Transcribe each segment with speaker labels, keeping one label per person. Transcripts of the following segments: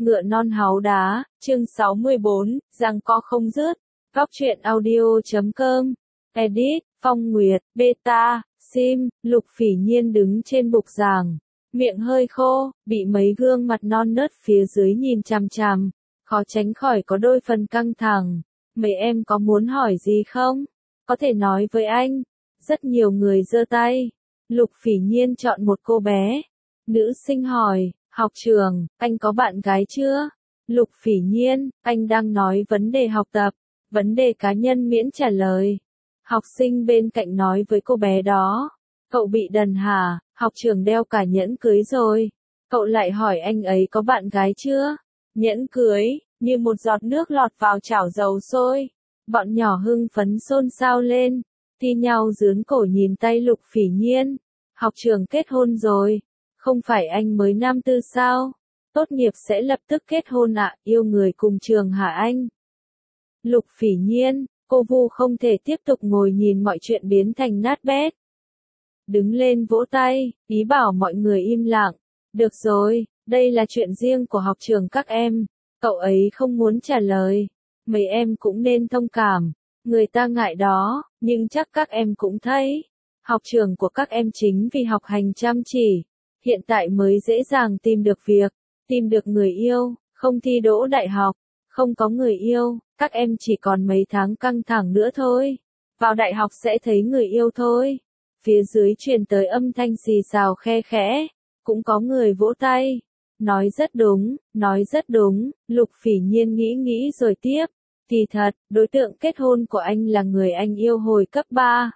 Speaker 1: Ngựa non háu đá, chương 64, giằng co không dứt. Góc truyện audio.com. Edit, Phong Nguyệt, Beta, Sim, Lục Phỉ Nhiên đứng trên bục giảng. Miệng hơi khô, bị mấy gương mặt non nớt phía dưới nhìn chằm chằm. Khó tránh khỏi có đôi phần căng thẳng. Mấy em có muốn hỏi gì không? Có thể nói với anh. Rất nhiều người giơ tay. Lục Phỉ Nhiên chọn một cô bé. Nữ sinh hỏi, học trường, anh có bạn gái chưa? Lục Phỉ Nhiên, anh đang nói vấn đề học tập, vấn đề cá nhân miễn trả lời. Học sinh bên cạnh nói với cô bé đó, cậu bị đần hả, học trường đeo cả nhẫn cưới rồi. Cậu lại hỏi anh ấy có bạn gái chưa? Nhẫn cưới, như một giọt nước lọt vào chảo dầu sôi. Bọn nhỏ hưng phấn xôn xao lên, thi nhau giương cổ nhìn tay Lục Phỉ Nhiên. Học trường kết hôn rồi. Không phải anh mới năm tư sao? Tốt nghiệp sẽ lập tức kết hôn ạ, yêu người cùng trường hả anh? Lục Phỉ Nhiên, cô Vu không thể tiếp tục ngồi nhìn mọi chuyện biến thành nát bét. Đứng lên vỗ tay, ý bảo mọi người im lặng. Được rồi, đây là chuyện riêng của học trường các em. Cậu ấy không muốn trả lời. Mấy em cũng nên thông cảm. Người ta ngại đó, nhưng chắc các em cũng thấy. Học trường của các em chính vì học hành chăm chỉ. Hiện tại mới dễ dàng tìm được việc, tìm được người yêu, không thi đỗ đại học, không có người yêu, các em chỉ còn mấy tháng căng thẳng nữa thôi. Vào đại học sẽ thấy người yêu thôi. Phía dưới truyền tới âm thanh xì xào khe khẽ, cũng có người vỗ tay. Nói rất đúng, Lục Phỉ Nhiên nghĩ rồi tiếp. Thì thật, đối tượng kết hôn của anh là người anh yêu hồi cấp 3.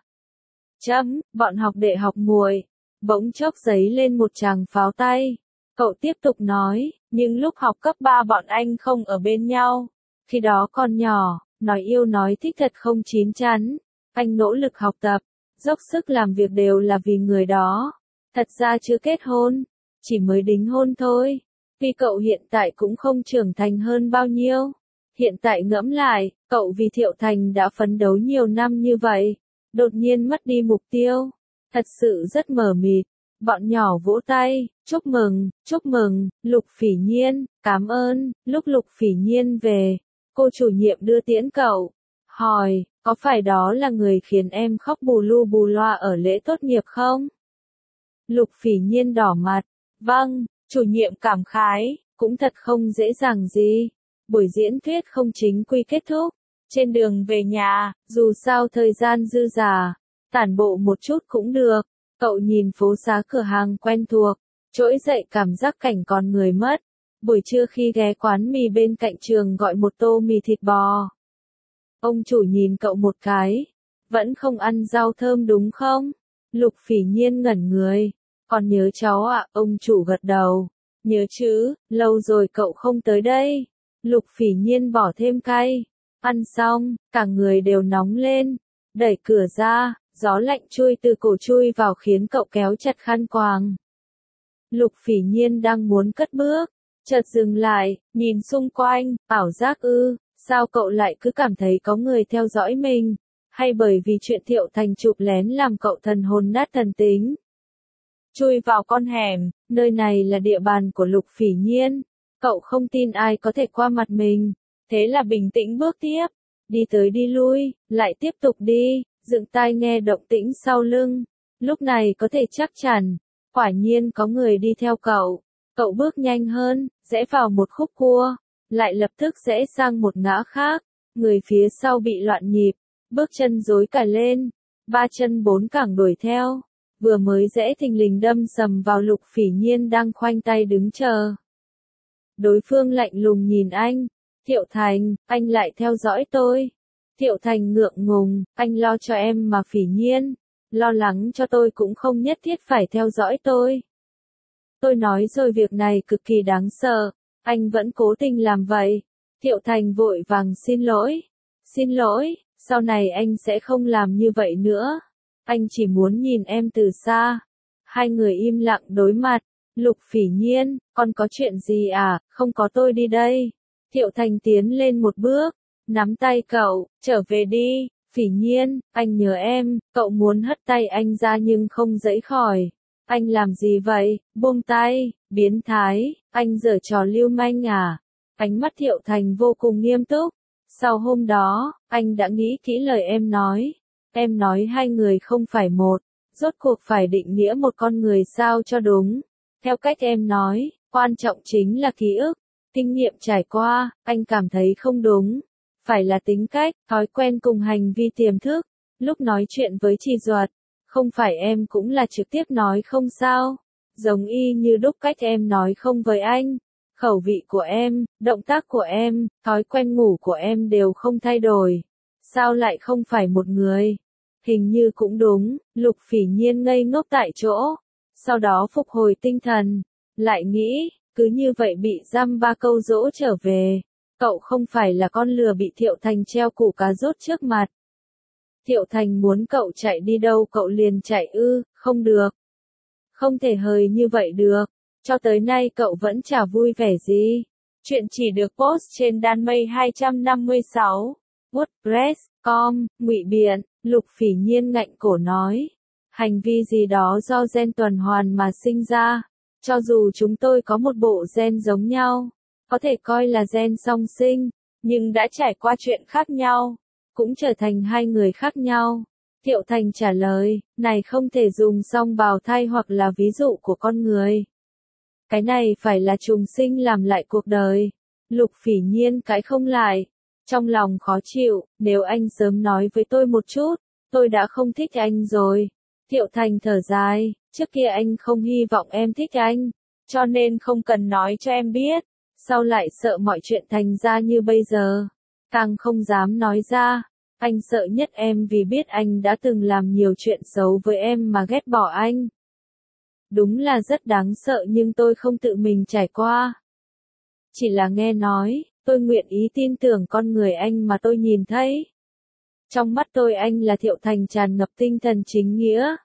Speaker 1: Bọn học đệ học muội. Bỗng chốc giấy lên một tràng pháo tay. Cậu tiếp tục nói, nhưng lúc học cấp 3 bọn anh không ở bên nhau. Khi đó còn nhỏ, nói yêu nói thích thật không chín chắn. Anh nỗ lực học tập, dốc sức làm việc đều là vì người đó. Thật ra chưa kết hôn, chỉ mới đính hôn thôi. Vì cậu hiện tại cũng không trưởng thành hơn bao nhiêu. Hiện tại ngẫm lại, cậu vì Thiệu Thành đã phấn đấu nhiều năm như vậy. Đột nhiên mất đi mục tiêu. Thật sự rất mờ mịt. Bọn nhỏ vỗ tay, chúc mừng, Lục Phỉ Nhiên, cảm ơn. Lúc Lục Phỉ Nhiên về, cô chủ nhiệm đưa tiễn cậu. Hỏi, có phải đó là người khiến em khóc bù lu bù loa ở lễ tốt nghiệp không? Lục Phỉ Nhiên đỏ mặt. Vâng, chủ nhiệm cảm khái, cũng thật không dễ dàng gì. Buổi diễn thuyết không chính quy kết thúc. Trên đường về nhà, dù sao thời gian dư dả, tản bộ một chút cũng được. Cậu nhìn phố xá cửa hàng quen thuộc, trỗi dậy cảm giác cảnh còn người mất. Buổi trưa khi ghé quán mì bên cạnh trường gọi một tô mì thịt bò. Ông chủ nhìn cậu một cái. Vẫn không ăn rau thơm đúng không? Lục Phỉ Nhiên ngẩn người. Còn nhớ cháu ạ, ông chủ gật đầu. Nhớ chứ, lâu rồi cậu không tới đây. Lục Phỉ Nhiên bỏ thêm cay. Ăn xong, cả người đều nóng lên. Đẩy cửa ra, gió lạnh chui từ cổ chui vào khiến cậu kéo chặt khăn quàng. Lục Phỉ Nhiên đang muốn cất bước, chợt dừng lại, nhìn xung quanh, ảo giác ư, sao cậu lại cứ cảm thấy có người theo dõi mình, hay bởi vì chuyện Thiệu Thành chụp lén làm cậu thần hồn nát thần tính. Chui vào con hẻm, nơi này là địa bàn của Lục Phỉ Nhiên, cậu không tin ai có thể qua mặt mình, thế là bình tĩnh bước tiếp, đi tới đi lui, lại tiếp tục đi. Dựng tai nghe động tĩnh sau lưng. Lúc này có thể chắc chắn, quả nhiên có người đi theo cậu. Cậu bước nhanh hơn, rẽ vào một khúc cua, lại lập tức rẽ sang một ngã khác. Người phía sau bị loạn nhịp, bước chân rối cả lên, ba chân bốn cẳng đuổi theo. Vừa mới rẽ thình lình đâm sầm vào Lục Phỉ Nhiên đang khoanh tay đứng chờ. Đối phương lạnh lùng nhìn anh. Thiệu Thành, anh lại theo dõi tôi. Thiệu Thành ngượng ngùng, anh lo cho em mà Phỉ Nhiên, lo lắng cho tôi cũng không nhất thiết phải theo dõi tôi. Tôi nói rồi việc này cực kỳ đáng sợ, anh vẫn cố tình làm vậy. Thiệu Thành vội vàng xin lỗi, sau này anh sẽ không làm như vậy nữa. Anh chỉ muốn nhìn em từ xa. Hai người im lặng đối mặt. Lục Phỉ Nhiên, con có chuyện gì à, không có tôi đi đây. Thiệu Thành tiến lên một bước. Nắm tay cậu, trở về đi, Phỉ Nhiên, anh nhớ em, cậu muốn hất tay anh ra nhưng không giãy khỏi. Anh làm gì vậy, buông tay, biến thái, anh giở trò lưu manh à? Ánh mắt Thiệu Thành vô cùng nghiêm túc. Sau hôm đó, anh đã nghĩ kỹ lời em nói. Em nói hai người không phải một, rốt cuộc phải định nghĩa một con người sao cho đúng. Theo cách em nói, quan trọng chính là ký ức, kinh nghiệm trải qua, anh cảm thấy không đúng. Phải là tính cách, thói quen cùng hành vi tiềm thức. Lúc nói chuyện với chị Duật, không phải em cũng là trực tiếp nói không sao. Giống y như đúc cách em nói không với anh. Khẩu vị của em, động tác của em, thói quen ngủ của em đều không thay đổi. Sao lại không phải một người? Hình như cũng đúng, Lục Phỉ Nhiên ngây ngốc tại chỗ. Sau đó phục hồi tinh thần, lại nghĩ, cứ như vậy bị giam ba câu dỗ trở về. Cậu không phải là con lừa bị Thiệu Thành treo củ cà rốt trước mặt. Thiệu Thành muốn cậu chạy đi đâu cậu liền chạy ư, không được. Không thể hời như vậy được. Cho tới nay cậu vẫn chả vui vẻ gì. Chuyện chỉ được post trên đan mây 256. WordPress.com, ngụy biện, Lục Phỉ Nhiên ngạnh cổ nói. Hành vi gì đó do gen tuần hoàn mà sinh ra. Cho dù chúng tôi có một bộ gen giống nhau, có thể coi là gen song sinh, nhưng đã trải qua chuyện khác nhau, cũng trở thành hai người khác nhau. Thiệu Thành trả lời, này không thể dùng song bào thai hoặc là ví dụ của con người. Cái này phải là trùng sinh làm lại cuộc đời. Lục Phỉ Nhiên cãi không lại. Trong lòng khó chịu, nếu anh sớm nói với tôi một chút, tôi đã không thích anh rồi. Thiệu Thành thở dài, trước kia anh không hy vọng em thích anh, cho nên không cần nói cho em biết. Sau lại sợ mọi chuyện thành ra như bây giờ, càng không dám nói ra. Anh sợ nhất em vì biết anh đã từng làm nhiều chuyện xấu với em mà ghét bỏ anh. Đúng là rất đáng sợ nhưng tôi không tự mình trải qua. Chỉ là nghe nói, tôi nguyện ý tin tưởng con người anh mà tôi nhìn thấy. Trong mắt tôi anh là Thiệu Thành tràn ngập tinh thần chính nghĩa.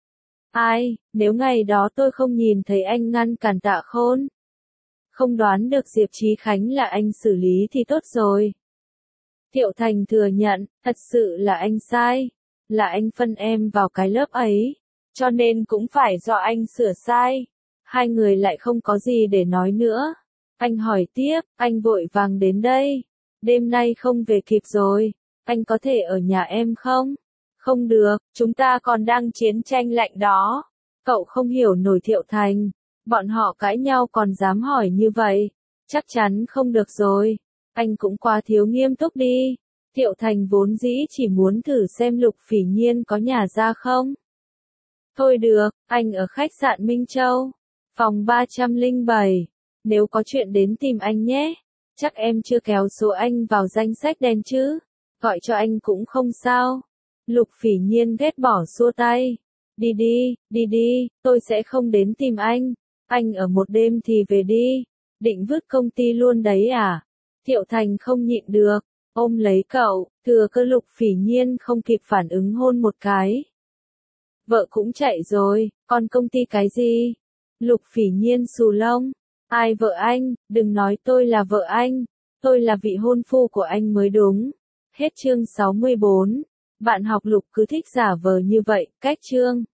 Speaker 1: Ai, nếu ngày đó tôi không nhìn thấy anh ngăn cản Tạ Khôn, không đoán được Diệp Chí Khánh là anh xử lý thì tốt rồi. Thiệu Thành thừa nhận, thật sự là anh sai, là anh phân em vào cái lớp ấy, cho nên cũng phải do anh sửa sai. Hai người lại không có gì để nói nữa. Anh hỏi tiếp, anh vội vàng đến đây, đêm nay không về kịp rồi, anh có thể ở nhà em không? Không được, chúng ta còn đang chiến tranh lạnh đó. Cậu không hiểu nổi Thiệu Thành, bọn họ cãi nhau còn dám hỏi như vậy, chắc chắn không được rồi. Anh cũng quá thiếu nghiêm túc đi. Thiệu Thành vốn dĩ chỉ muốn thử xem Lục Phỉ Nhiên có nhả ra không. Thôi được, anh ở khách sạn Minh Châu, phòng 307. Nếu có chuyện đến tìm anh nhé. Chắc em chưa kéo số anh vào danh sách đen chứ. Gọi cho anh cũng không sao. Lục Phỉ Nhiên ghét bỏ xua tay. Đi đi, tôi sẽ không đến tìm anh. Anh ở một đêm thì về đi. Định vứt công ty luôn đấy à? Thiệu Thành không nhịn được, ôm lấy cậu, thừa cơ Lục Phỉ Nhiên không kịp phản ứng hôn một cái. Vợ cũng chạy rồi, còn công ty cái gì? Lục Phỉ Nhiên xù lông. Ai vợ anh, đừng nói tôi là vợ anh, tôi là vị hôn phu của anh mới đúng. Hết chương 64. Bạn học Lục cứ thích giả vờ như vậy, cách chương.